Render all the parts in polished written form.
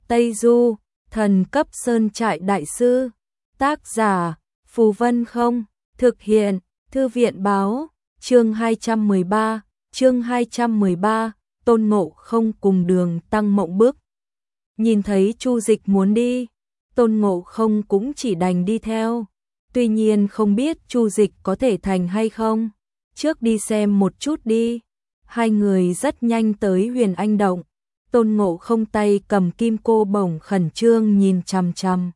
Tây Du, thần cấp sơn trại đại sư. Tác giả, Phù Vân Không, thực hiện, Thư viện báo, chương 213, Tôn Ngộ Không cùng Đường Tăng mộng bức. Nhìn thấy Chu Dịch muốn đi, Tôn Ngộ Không cũng chỉ đành đi theo. Tuy nhiên không biết Chu Dịch có thể thành hay không. Trước đi xem một chút đi. Hai người rất nhanh tới Huyền Anh Động. Tôn Ngộ Không tay cầm kim cô bổng khẩn trương nhìn chằm chằm.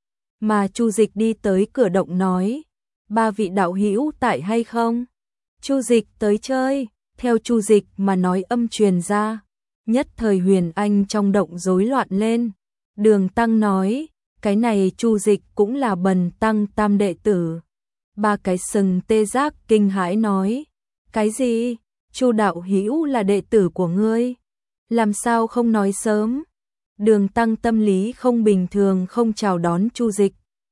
Mà Chu Dịch đi tới cửa động nói, ba vị đạo hữu tại hay không? Chu Dịch tới chơi, theo Chu Dịch mà nói âm truyền ra. Nhất thời Huyền Anh trong động rối loạn lên. Đường Tăng nói, cái này Chu Dịch cũng là Bần Tăng tam đệ tử. Ba cái sừng tê giác kinh hãi nói, cái gì? Chu đạo hữu là đệ tử của ngươi? Làm sao không nói sớm? Đường Tăng tâm lý không bình thường không chào đón Chu Dịch.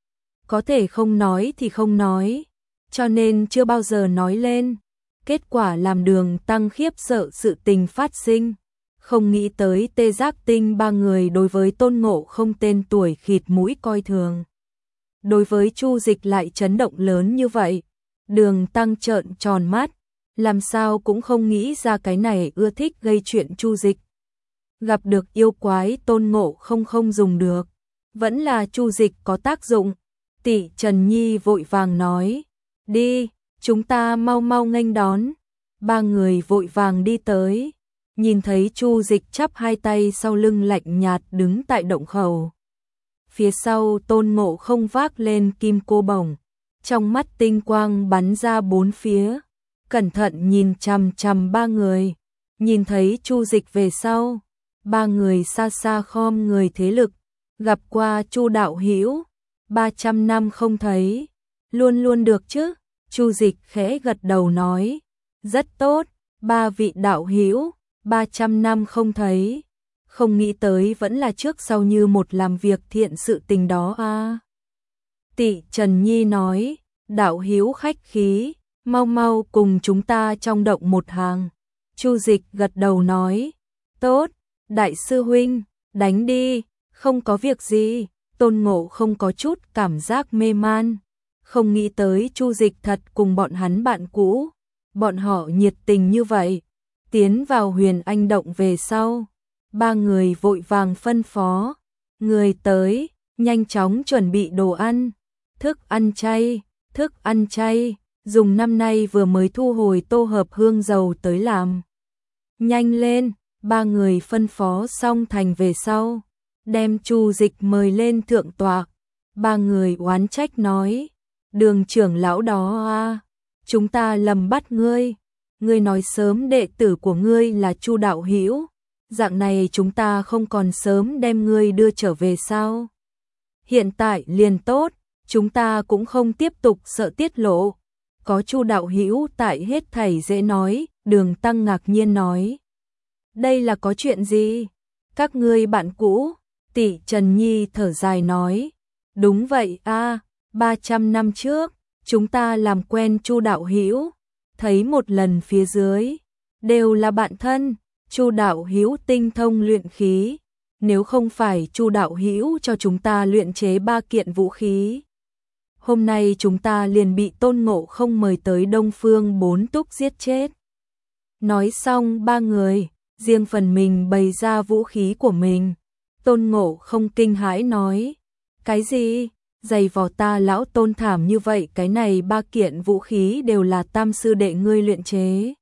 Có thể không nói thì không nói, cho nên chưa bao giờ nói lên. Kết quả làm Đường Tăng khiếp sợ sự tình phát sinh. Không nghĩ tới tê giác tinh ba người đối với Tôn Ngộ Không tên tuổi khịt mũi coi thường. Đối với Chu Dịch lại chấn động lớn như vậy. Đường Tăng trợn tròn mắt, làm sao cũng không nghĩ ra cái này ưa thích gây chuyện Chu Dịch. Gặp được yêu quái Tôn Ngộ Không không dùng được, vẫn là Chu Dịch có tác dụng. Tỷ Trần Nhi vội vàng nói, đi, chúng ta mau mau nghênh đón. Ba người vội vàng đi tới, nhìn thấy Chu Dịch chắp hai tay sau lưng lạnh nhạt đứng tại động khẩu. Phía sau Tôn Ngộ Không vác lên kim cô bổng, trong mắt tinh quang bắn ra bốn phía, cẩn thận nhìn chằm chằm ba người. Nhìn thấy Chu Dịch về sau, ba người xa xa khom người thế lực, gặp qua Chu đạo hữu, 300 năm không thấy, luôn luôn được chứ? Chu Dịch khẽ gật đầu nói, rất tốt, ba vị đạo hữu, 300 năm không thấy, không nghĩ tới vẫn là trước sau như một làm việc thiện sự tình đó a. Tỷ Trần Nhi nói, đạo hữu khách khí, mau mau cùng chúng ta trong động một hàng. Chu Dịch gật đầu nói, tốt, đại sư huynh, đánh đi, không có việc gì. Tôn Ngộ Không có chút cảm giác mê man, không nghĩ tới Chu Dịch thật cùng bọn hắn bạn cũ, bọn họ nhiệt tình như vậy. Tiến vào Huyền Anh Động về sau, ba người vội vàng phân phó, người tới, nhanh chóng chuẩn bị đồ ăn, thức ăn chay, dùng năm nay vừa mới thu hồi tô hợp hương dầu tới làm. Nhanh lên, ba người phân phó xong thành về sau, đem Chu Dịch mời lên thượng tọa. Ba người oán trách nói, Đường trưởng lão đó a, chúng ta lầm bắt ngươi. Ngươi nói sớm đệ tử của ngươi là Chu đạo hữu, dạng này chúng ta không còn sớm đem ngươi đưa trở về sao? Hiện tại liền tốt, chúng ta cũng không tiếp tục sợ tiết lộ. Có Chu đạo hữu tại hết thảy dễ nói. Đường Tăng ngạc nhiên nói, đây là có chuyện gì? Các ngươi bạn cũ? Tỷ Trần Nhi thở dài nói, đúng vậy a, 300 năm trước, chúng ta làm quen Chu đạo hữu, thấy một lần phía dưới, đều là bạn thân. Chu đạo hữu tinh thông luyện khí, nếu không phải Chu đạo hữu cho chúng ta luyện chế 3 kiện vũ khí, hôm nay chúng ta liền bị Tôn Ngộ Không mời tới Đông Phương Bốn Túc giết chết. Nói xong ba người riêng phần mình bày ra vũ khí của mình. Tôn Ngộ Không kinh hãi nói, cái gì? Giày vò ta lão Tôn thảm như vậy, cái này 3 kiện vũ khí đều là tam sư đệ ngươi luyện chế.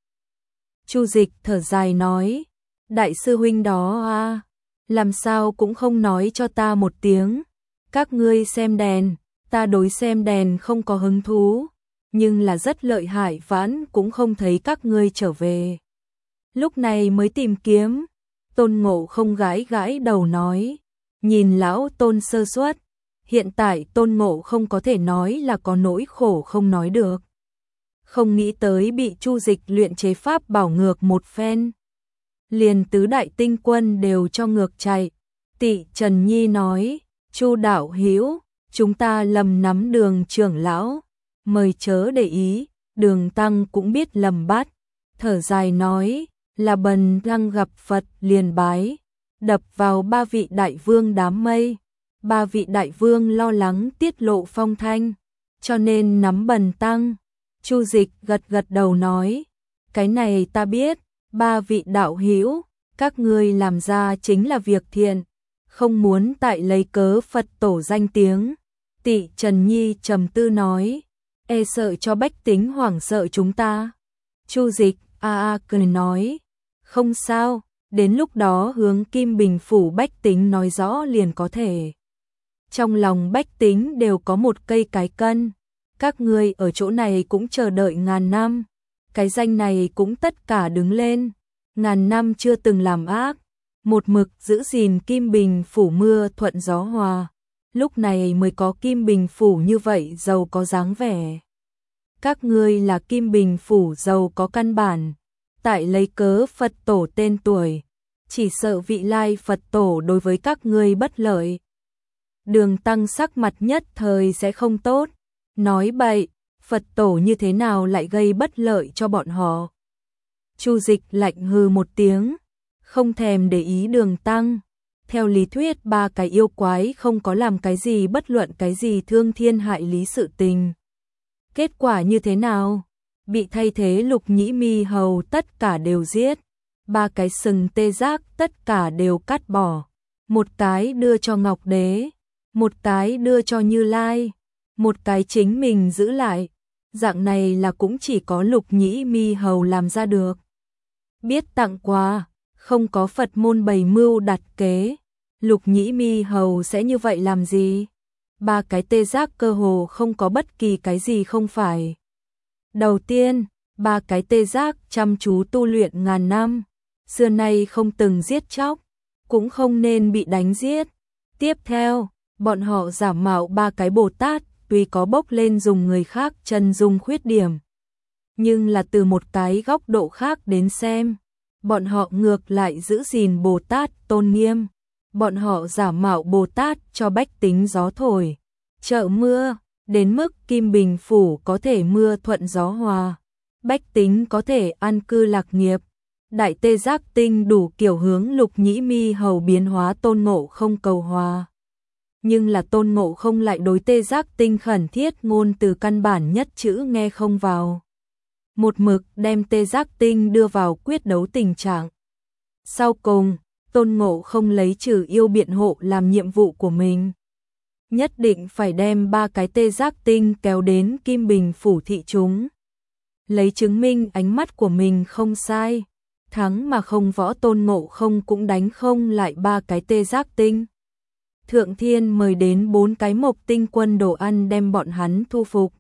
Chu Dịch thở dài nói, đại sư huynh đó a, làm sao cũng không nói cho ta một tiếng. Các ngươi xem đèn, ta đối xem đèn không có hứng thú, nhưng là rất lợi hại, vãn cũng không thấy các ngươi trở về. Lúc này mới tìm kiếm. Tôn Ngộ Không gãi gãi đầu nói, nhìn lão Tôn sơ suất, hiện tại Tôn Ngộ Không có thể nói là có nỗi khổ không nói được. Không nghĩ tới bị Chu Dịch luyện chế pháp bảo ngược một phen, liền tứ đại tinh quân đều cho ngược chạy. Tỷ Trần Nhi nói, Chu đạo hữu, chúng ta lầm nắm Đường trưởng lão, mời chớ để ý. Đường Tăng cũng biết lầm bắt, thở dài nói, là Bần Tăng gặp Phật liền bái. đập vào ba vị đại vương đám mây. Ba vị đại vương lo lắng tiết lộ phong thanh, cho nên nắm bần tăng. Chu Dịch gật gật đầu nói, cái này ta biết, ba vị đạo hữu, các ngươi làm ra chính là việc thiện, không muốn tại lấy cớ Phật tổ danh tiếng. Tị Trần Nhi trầm tư nói, e sợ cho bách tính hoảng sợ chúng ta. Chu Dịch cười nói, không sao, đến lúc đó hướng Kim Bình phủ bách tính nói rõ liền có thể. Trong lòng bách tính đều có một cây cái cân, các ngươi ở chỗ này cũng chờ đợi ngàn năm, cái danh này cũng tất cả đứng lên, ngàn năm chưa từng làm ác, một mực giữ gìn Kim Bình phủ mưa thuận gió hòa, lúc này mới có Kim Bình phủ như vậy giàu có dáng vẻ. Các ngươi là Kim Bình phủ giàu có căn bản, tại lấy cớ Phật tổ tên tuổi, chỉ sợ vị lai Phật tổ đối với các ngươi bất lợi. Đường Tăng sắc mặt nhất thời sẽ không tốt, nói bậy, Phật tổ như thế nào lại gây bất lợi cho bọn họ. Chu Dịch lạnh hừ một tiếng, không thèm để ý Đường Tăng. Theo lý thuyết ba cái yêu quái không có làm cái gì bất luận cái gì thương thiên hại lý sự tình. Kết quả như thế nào? Bị thay thế Lục Nhĩ Mi Hầu tất cả đều giết, ba cái sừng tê giác tất cả đều cắt bỏ, một cái đưa cho Ngọc Đế, một cái đưa cho Như Lai, một cái chính mình giữ lại. Dạng này là cũng chỉ có Lục Nhĩ Mi Hầu làm ra được. Biết tặng quà, không có Phật môn bày mưu đặt kế, Lục Nhĩ Mi Hầu sẽ như vậy làm gì? Ba cái tê giác cơ hồ không có bất kỳ cái gì không phải. Đầu tiên, ba cái tê giác chăm chú tu luyện ngàn năm, xưa nay không từng giết chóc, cũng không nên bị đánh giết. Tiếp theo, bọn họ giả mạo ba cái Bồ Tát, tuy có bốc lên dùng người khác chân dung khuyết điểm, nhưng là từ một cái góc độ khác đến xem, bọn họ ngược lại giữ gìn Bồ Tát tôn nghiêm. Bọn họ giả mạo Bồ Tát cho bách tính gió thổi, chợ mưa, đến mức Kim Bình phủ có thể mưa thuận gió hòa, bách tính có thể an cư lạc nghiệp. Đại tê giác tinh đủ kiểu hướng Lục Nhĩ Mi Hầu biến hóa Tôn Ngộ Không cầu hòa. Nhưng là Tôn Ngộ Không lại đối tê giác tinh khẩn thiết ngôn từ căn bản nhất chữ nghe không vào. Một mực đem tê giác tinh đưa vào quyết đấu tình trạng. Sau cùng, Tôn Ngộ Không lấy trừ yêu biện hộ làm nhiệm vụ của mình. Nhất định phải đem ba cái tê giác tinh kéo đến Kim Bình phủ thị chúng. Lấy chứng minh ánh mắt của mình không sai. Thắng mà không võ Tôn Ngộ Không cũng đánh không lại ba cái tê giác tinh. Thượng Thiên mời đến 4 cái mộc tinh quân đồ ăn đem bọn hắn thu phục.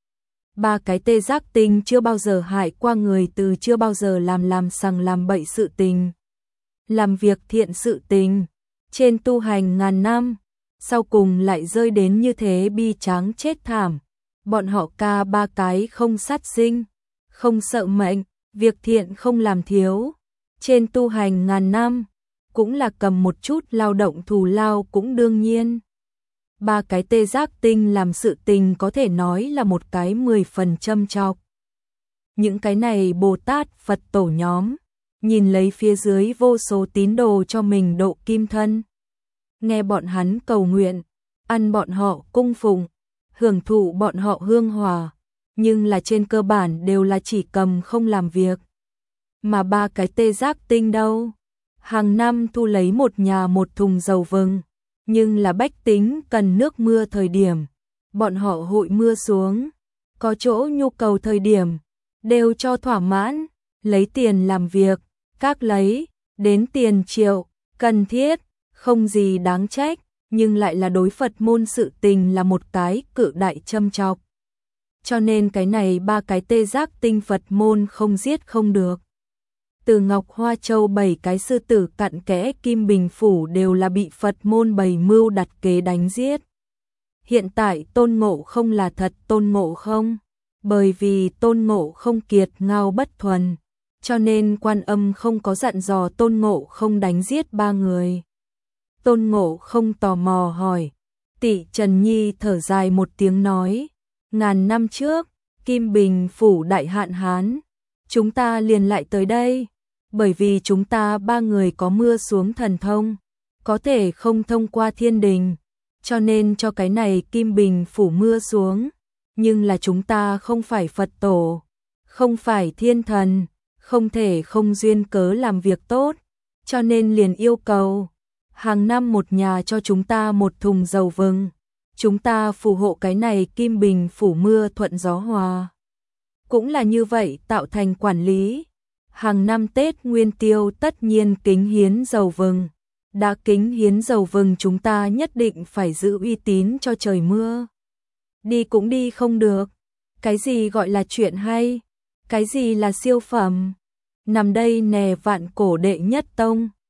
Ba cái tê giác tinh chưa bao giờ hại qua người, từ chưa bao giờ làm sằng làm bậy sự tình. Làm việc thiện sự tình, trên tu hành ngàn năm, sau cùng lại rơi đến như thế bi tráng chết thảm. Bọn họ ca ba cái không sát sinh, không sợ mệnh, việc thiện không làm thiếu, trên tu hành ngàn năm, cũng là cầm một chút lao động thù lao cũng đương nhiên. Ba cái tê giác tinh làm sự tình có thể nói là một cái 10 phần châm chọc. Những cái này Bồ Tát Phật tổ nhóm, nhìn lấy phía dưới vô số tín đồ cho mình độ kim thân. Nghe bọn hắn cầu nguyện, ăn bọn họ cung phụng, hưởng thụ bọn họ hương hòa, nhưng là trên cơ bản đều là chỉ cầm không làm việc. Mà ba cái tê giác tinh đâu? Hàng năm thu lấy một nhà một thùng dầu vừng, nhưng là bách tính cần nước mưa thời điểm, bọn họ hội mưa xuống, có chỗ nhu cầu thời điểm, đều cho thỏa mãn, lấy tiền làm việc, các lấy, đến tiền triệu, cần thiết, không gì đáng trách, nhưng lại là đối Phật môn sự tình là một cái cự đại châm chọc. Cho nên cái này ba cái tê giác tinh Phật môn không giết không được. Từ Ngọc Hoa Châu 7 cái sư tử cặn kẽ Kim Bình phủ đều là bị Phật môn bày mưu đặt kế đánh giết. Hiện tại Tôn Ngộ Không là thật Tôn Ngộ Không, bởi vì Tôn Ngộ Không kiệt ngao bất thuần, cho nên Quan Âm không có dặn dò Tôn Ngộ Không đánh giết ba người. Tôn Ngộ Không tò mò hỏi, Tị Trần Nhi thở dài một tiếng nói, ngàn năm trước, Kim Bình phủ đại hạn hán, chúng ta liền lại tới đây, bởi vì chúng ta ba người có mưa xuống thần thông, có thể không thông qua thiên đình, cho nên cho cái này kim bình phủ mưa xuống, nhưng là chúng ta không phải Phật tổ, không phải thiên thần, không thể không duyên cớ làm việc tốt, cho nên liền yêu cầu hàng năm một nhà cho chúng ta một thùng dầu vừng, chúng ta phù hộ cái này kim bình phủ mưa thuận gió hòa. Cũng là như vậy tạo thành quản lý, hàng năm Tết Nguyên Tiêu tất nhiên kính hiến dầu vừng, đã kính hiến dầu vừng chúng ta nhất định phải giữ uy tín cho trời mưa. Đi cũng đi không được, cái gì gọi là chuyện hay, cái gì là siêu phẩm, nằm đây nè vạn cổ đệ nhất tông.